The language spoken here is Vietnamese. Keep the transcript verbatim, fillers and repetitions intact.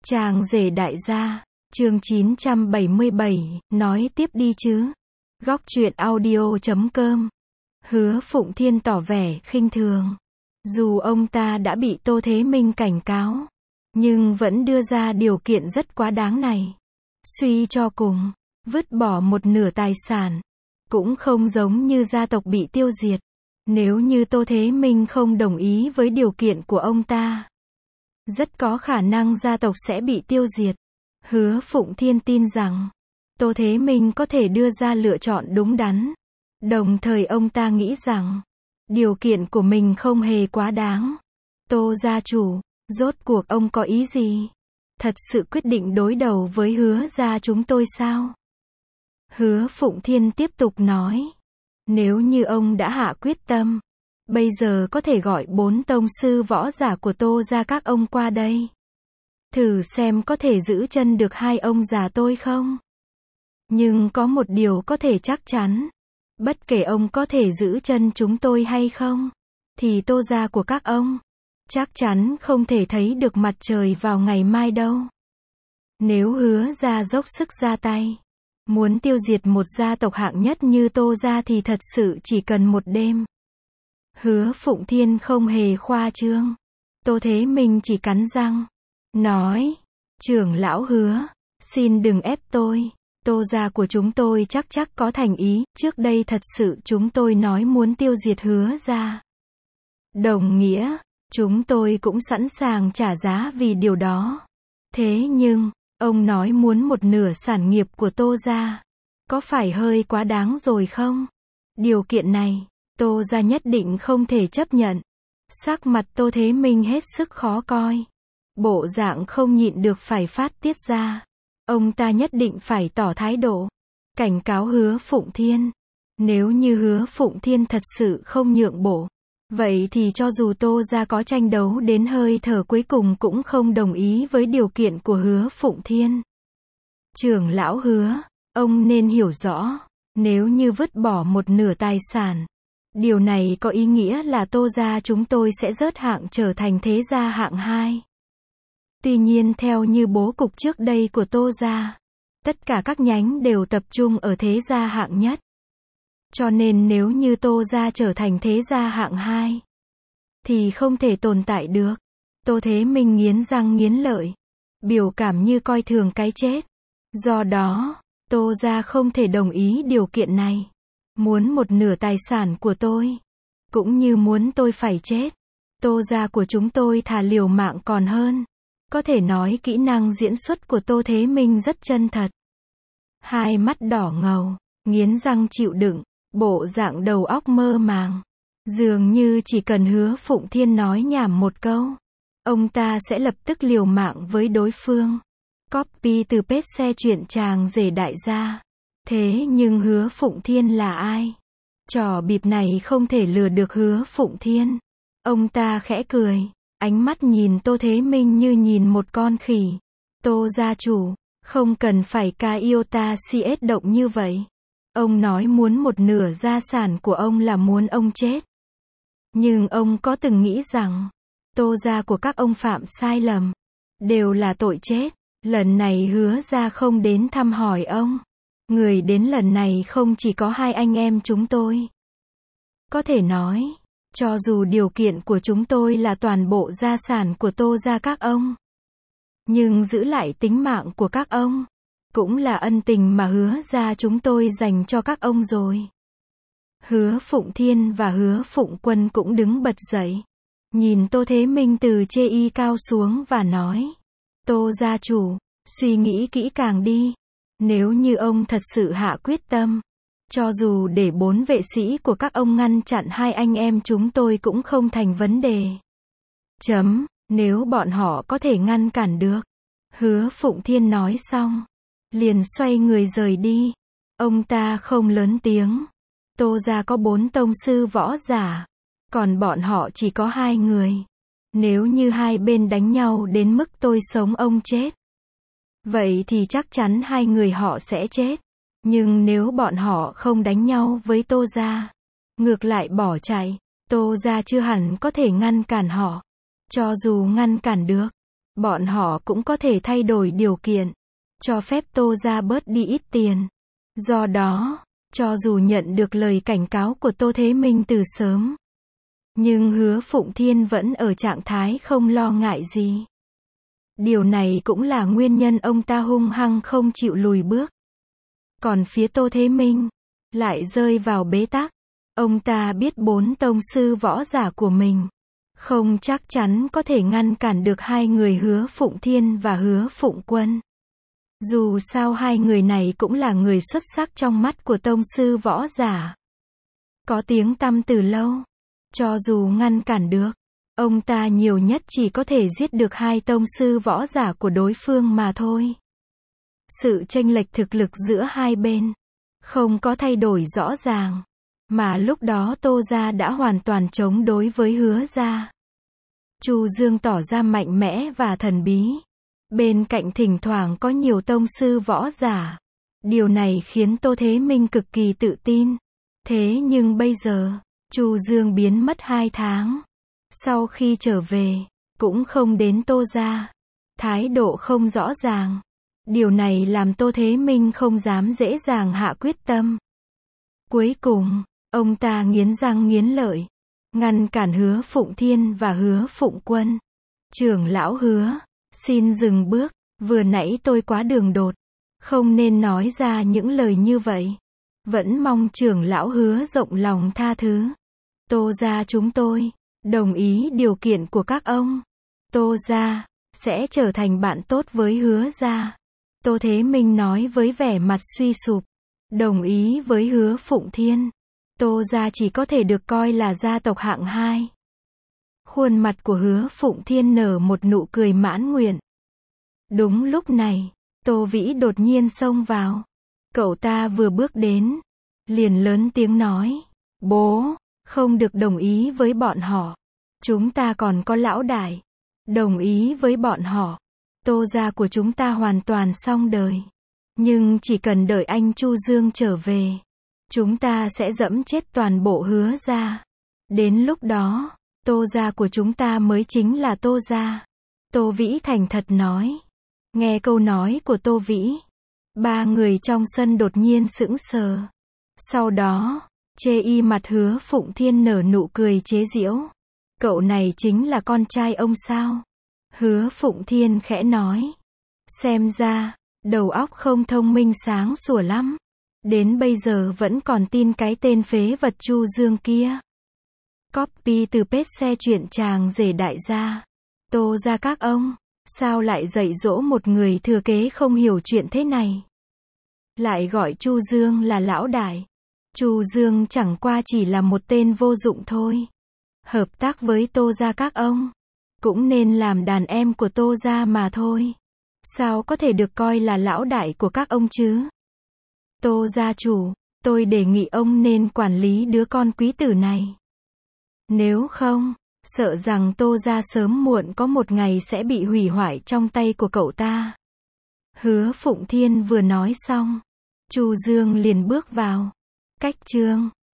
Chàng rể đại gia, chương chín trăm bảy mươi bảy, nói tiếp đi chứ. Góc truyện audio chấm com. Hứa Phụng Thiên tỏ vẻ khinh thường. Dù ông ta đã bị Tô Thế Minh cảnh cáo, nhưng vẫn đưa ra điều kiện rất quá đáng này. Suy cho cùng, vứt bỏ một nửa tài sản, cũng không giống như gia tộc bị tiêu diệt. Nếu như Tô Thế Minh không đồng ý với điều kiện của ông ta, rất có khả năng gia tộc sẽ bị tiêu diệt. Hứa Phụng Thiên tin rằng, Tô Thế Minh có thể đưa ra lựa chọn đúng đắn. Đồng thời ông ta nghĩ rằng, điều kiện của mình không hề quá đáng. Tô gia chủ, rốt cuộc ông có ý gì? Thật sự quyết định đối đầu với Hứa gia chúng tôi sao? Hứa Phụng Thiên tiếp tục nói, nếu như ông đã hạ quyết tâm, bây giờ có thể gọi bốn tông sư võ giả của Tô gia các ông qua đây. Thử xem có thể giữ chân được hai ông già tôi không? Nhưng có một điều có thể chắc chắn, bất kể ông có thể giữ chân chúng tôi hay không, thì Tô gia của các ông chắc chắn không thể thấy được mặt trời vào ngày mai đâu. Nếu Hứa gia dốc sức ra tay, muốn tiêu diệt một gia tộc hạng nhất như Tô gia thì thật sự chỉ cần một đêm. Hứa Phụng Thiên không hề khoa trương. Tô Thế Minh chỉ cắn răng, nói, trưởng lão Hứa, xin đừng ép tôi. Tô gia của chúng tôi chắc chắc có thành ý, trước đây thật sự chúng tôi nói muốn tiêu diệt Hứa gia. Đồng nghĩa, chúng tôi cũng sẵn sàng trả giá vì điều đó. Thế nhưng, ông nói muốn một nửa sản nghiệp của Tô gia, có phải hơi quá đáng rồi không? Điều kiện này, Tô gia nhất định không thể chấp nhận. Sắc mặt Tô Thế Minh hết sức khó coi. Bộ dạng không nhịn được phải phát tiết ra. Ông ta nhất định phải tỏ thái độ, cảnh cáo Hứa Phụng Thiên. Nếu như Hứa Phụng Thiên thật sự không nhượng bộ, vậy thì cho dù Tô gia có tranh đấu đến hơi thở cuối cùng cũng không đồng ý với điều kiện của Hứa Phụng Thiên. Trưởng lão Hứa, ông nên hiểu rõ, nếu như vứt bỏ một nửa tài sản, điều này có ý nghĩa là Tô gia chúng tôi sẽ rớt hạng trở thành thế gia hạng hai. Tuy nhiên theo như bố cục trước đây của Tô gia, tất cả các nhánh đều tập trung ở thế gia hạng nhất. Cho nên nếu như Tô gia trở thành thế gia hạng hai, thì không thể tồn tại được. Tô Thế Minh nghiến răng nghiến lợi, biểu cảm như coi thường cái chết. Do đó, Tô gia không thể đồng ý điều kiện này. Muốn một nửa tài sản của tôi, cũng như muốn tôi phải chết. Tô gia của chúng tôi thà liều mạng còn hơn. Có thể nói kỹ năng diễn xuất của Tô Thế Minh rất chân thật. Hai mắt đỏ ngầu, nghiến răng chịu đựng, bộ dạng đầu óc mơ màng. Dường như chỉ cần Hứa Phụng Thiên nói nhảm một câu, ông ta sẽ lập tức liều mạng với đối phương. Copy từ page xe chuyện chàng rể đại gia. Thế nhưng Hứa Phụng Thiên là ai? Trò bịp này không thể lừa được Hứa Phụng Thiên. Ông ta khẽ cười, ánh mắt nhìn Tô Thế Minh như nhìn một con khỉ. Tô gia chủ, không cần phải ca iota cs động như vậy. Ông nói muốn một nửa gia sản của ông là muốn ông chết. Nhưng ông có từng nghĩ rằng, Tô gia của các ông phạm sai lầm, đều là tội chết. Lần này Hứa gia không đến thăm hỏi ông. Người đến lần này không chỉ có hai anh em chúng tôi. Có thể nói, cho dù điều kiện của chúng tôi là toàn bộ gia sản của Tô gia các ông, nhưng giữ lại tính mạng của các ông, cũng là ân tình mà Hứa gia chúng tôi dành cho các ông rồi. Hứa Phụng Thiên và Hứa Phụng Quân cũng đứng bật dậy, nhìn Tô Thế Minh từ chê y cao xuống và nói, Tô gia chủ, suy nghĩ kỹ càng đi. Nếu như ông thật sự hạ quyết tâm, cho dù để bốn vệ sĩ của các ông ngăn chặn hai anh em chúng tôi cũng không thành vấn đề. Chấm, nếu bọn họ có thể ngăn cản được. Hứa Phụng Thiên nói xong, liền xoay người rời đi. Ông ta không lớn tiếng. Tô gia có bốn tông sư võ giả, còn bọn họ chỉ có hai người. Nếu như hai bên đánh nhau đến mức tôi sống ông chết, vậy thì chắc chắn hai người họ sẽ chết. Nhưng nếu bọn họ không đánh nhau với Tô gia, ngược lại bỏ chạy, Tô gia chưa hẳn có thể ngăn cản họ. Cho dù ngăn cản được, bọn họ cũng có thể thay đổi điều kiện, cho phép Tô gia bớt đi ít tiền. Do đó, cho dù nhận được lời cảnh cáo của Tô Thế Minh từ sớm, nhưng Hứa Phụng Thiên vẫn ở trạng thái không lo ngại gì. Điều này cũng là nguyên nhân ông ta hung hăng không chịu lùi bước. Còn phía Tô Thế Minh, lại rơi vào bế tắc. Ông ta biết bốn tông sư võ giả của mình, không chắc chắn có thể ngăn cản được hai người Hứa Phụng Thiên và Hứa Phụng Quân. Dù sao hai người này cũng là người xuất sắc trong mắt của tông sư võ giả, có tiếng tăm từ lâu. Cho dù ngăn cản được, ông ta nhiều nhất chỉ có thể giết được hai tông sư võ giả của đối phương mà thôi. Sự chênh lệch thực lực giữa hai bên không có thay đổi rõ ràng, mà lúc đó Tô gia đã hoàn toàn chống đối với Hứa gia. Chu Dương tỏ ra mạnh mẽ và thần bí. Bên cạnh thỉnh thoảng có nhiều tông sư võ giả. Điều này khiến Tô Thế Minh cực kỳ tự tin. Thế nhưng bây giờ, Chu Dương biến mất hai tháng. Sau khi trở về, cũng không đến Tô gia. Thái độ không rõ ràng. Điều này làm Tô Thế Minh không dám dễ dàng hạ quyết tâm. Cuối cùng, ông ta nghiến răng nghiến lợi, ngăn cản Hứa Phụng Thiên và Hứa Phụng Quân. Trưởng lão Hứa, xin dừng bước, vừa nãy tôi quá đường đột, không nên nói ra những lời như vậy. Vẫn mong trưởng lão Hứa rộng lòng tha thứ. Tô gia chúng tôi đồng ý điều kiện của các ông. Tô gia sẽ trở thành bạn tốt với Hứa gia. Tô Thế Minh nói với vẻ mặt suy sụp. Đồng ý với Hứa Phụng Thiên, Tô gia chỉ có thể được coi là gia tộc hạng hai. Khuôn mặt của Hứa Phụng Thiên nở một nụ cười mãn nguyện. Đúng lúc này, Tô Vĩ đột nhiên xông vào. Cậu ta vừa bước đến, liền lớn tiếng nói, bố, không được đồng ý với bọn họ. Chúng ta còn có lão đại. Đồng ý với bọn họ, Tô gia của chúng ta hoàn toàn xong đời. Nhưng chỉ cần đợi anh Chu Dương trở về, chúng ta sẽ dẫm chết toàn bộ Hứa gia. Đến lúc đó, Tô gia của chúng ta mới chính là Tô gia. Tô Vĩ thành thật nói. Nghe câu nói của Tô Vĩ, ba người trong sân đột nhiên sững sờ. Sau đó, chê y mặt Hứa Phụng Thiên nở nụ cười chế giễu. Cậu này chính là con trai ông sao? Hứa Phụng Thiên khẽ nói. Xem ra, đầu óc không thông minh sáng sủa lắm. Đến bây giờ vẫn còn tin cái tên phế vật Chu Dương kia. Copy từ page xe chuyện chàng rể đại gia. Tô gia các ông, sao lại dạy dỗ một người thừa kế không hiểu chuyện thế này? Lại gọi Chu Dương là lão đại. Chu Dương chẳng qua chỉ là một tên vô dụng thôi. Hợp tác với Tô gia các ông, cũng nên làm đàn em của Tô gia mà thôi. Sao có thể được coi là lão đại của các ông chứ? Tô gia chủ, tôi đề nghị ông nên quản lý đứa con quý tử này. Nếu không, sợ rằng Tô gia sớm muộn có một ngày sẽ bị hủy hoại trong tay của cậu ta. Hứa Phụng Thiên vừa nói xong, Chu Dương liền bước vào. Cách chương